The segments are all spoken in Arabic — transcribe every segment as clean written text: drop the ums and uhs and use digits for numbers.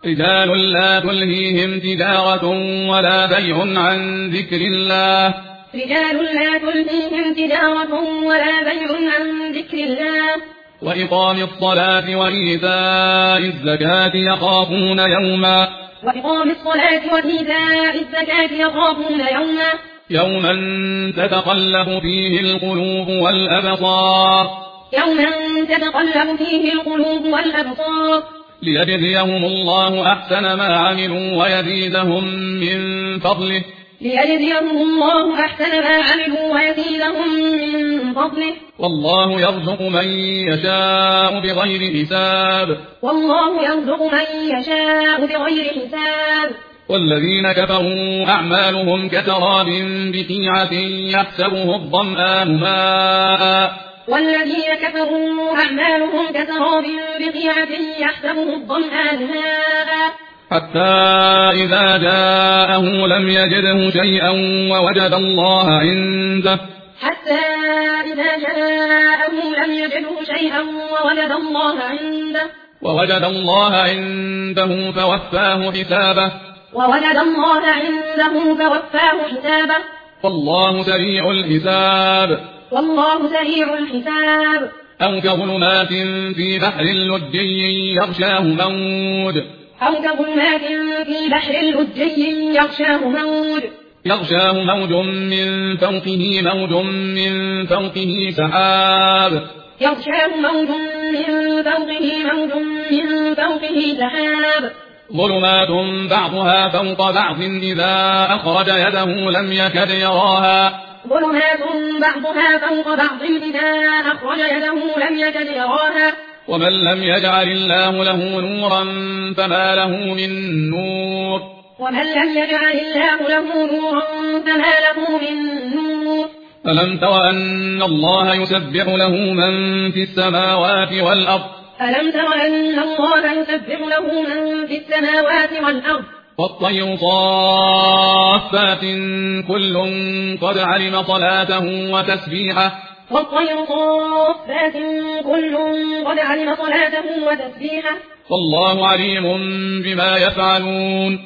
رجال لا تلهيهم تجارة ولا بيع عن ذكر الله وإقام الصلاة وإيتاء الزكاة يخافون يوما تتقلب فيه القلوب والأبصار ليجزيهم الله أحسن ما عملوا ويزيدهم من فضله والله يرزق من يشاء بغير حساب والذين كفروا أعمالهم كسراب بقيعة يحسبه الظمآن ماء حتى إذا جاءه لم يجده شيئا ووجد الله عنده فوفاه حسابه والله سريع الحساب أو كظلمات في بحر لجي يغشاه موج من فوقه سحاب ظلمات بعضها فوق بعض إذا أخرج يده لم يكد يراها ومن لم يجعل الله له نورا فما له من نور ألم تر أن الله يسبح له من في السماوات والطير صافات كل قد علم صلاته وتسبيحه والله عليم بما يفعلون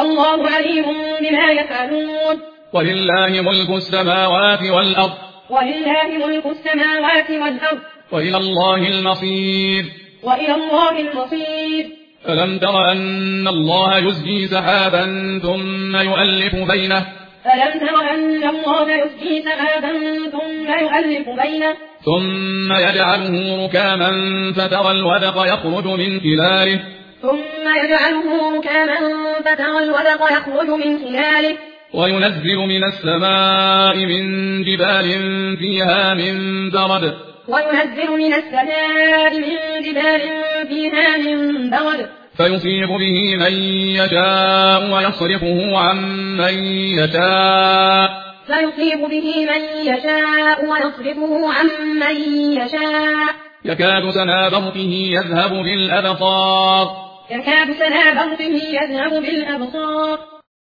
ولله ملك السماوات والأرض وإلى الله المصير ألم تر أن الله يزجي سحابا ثم يؤلف بينه ثم يجعله ركاما فترى الودق يخرج من خلاله وينزل من السماء من جبال فيها من برد فيصيب به من يشاء ويصرفه عن من يشاء يكاد سنا برقه يذهب بالأبصار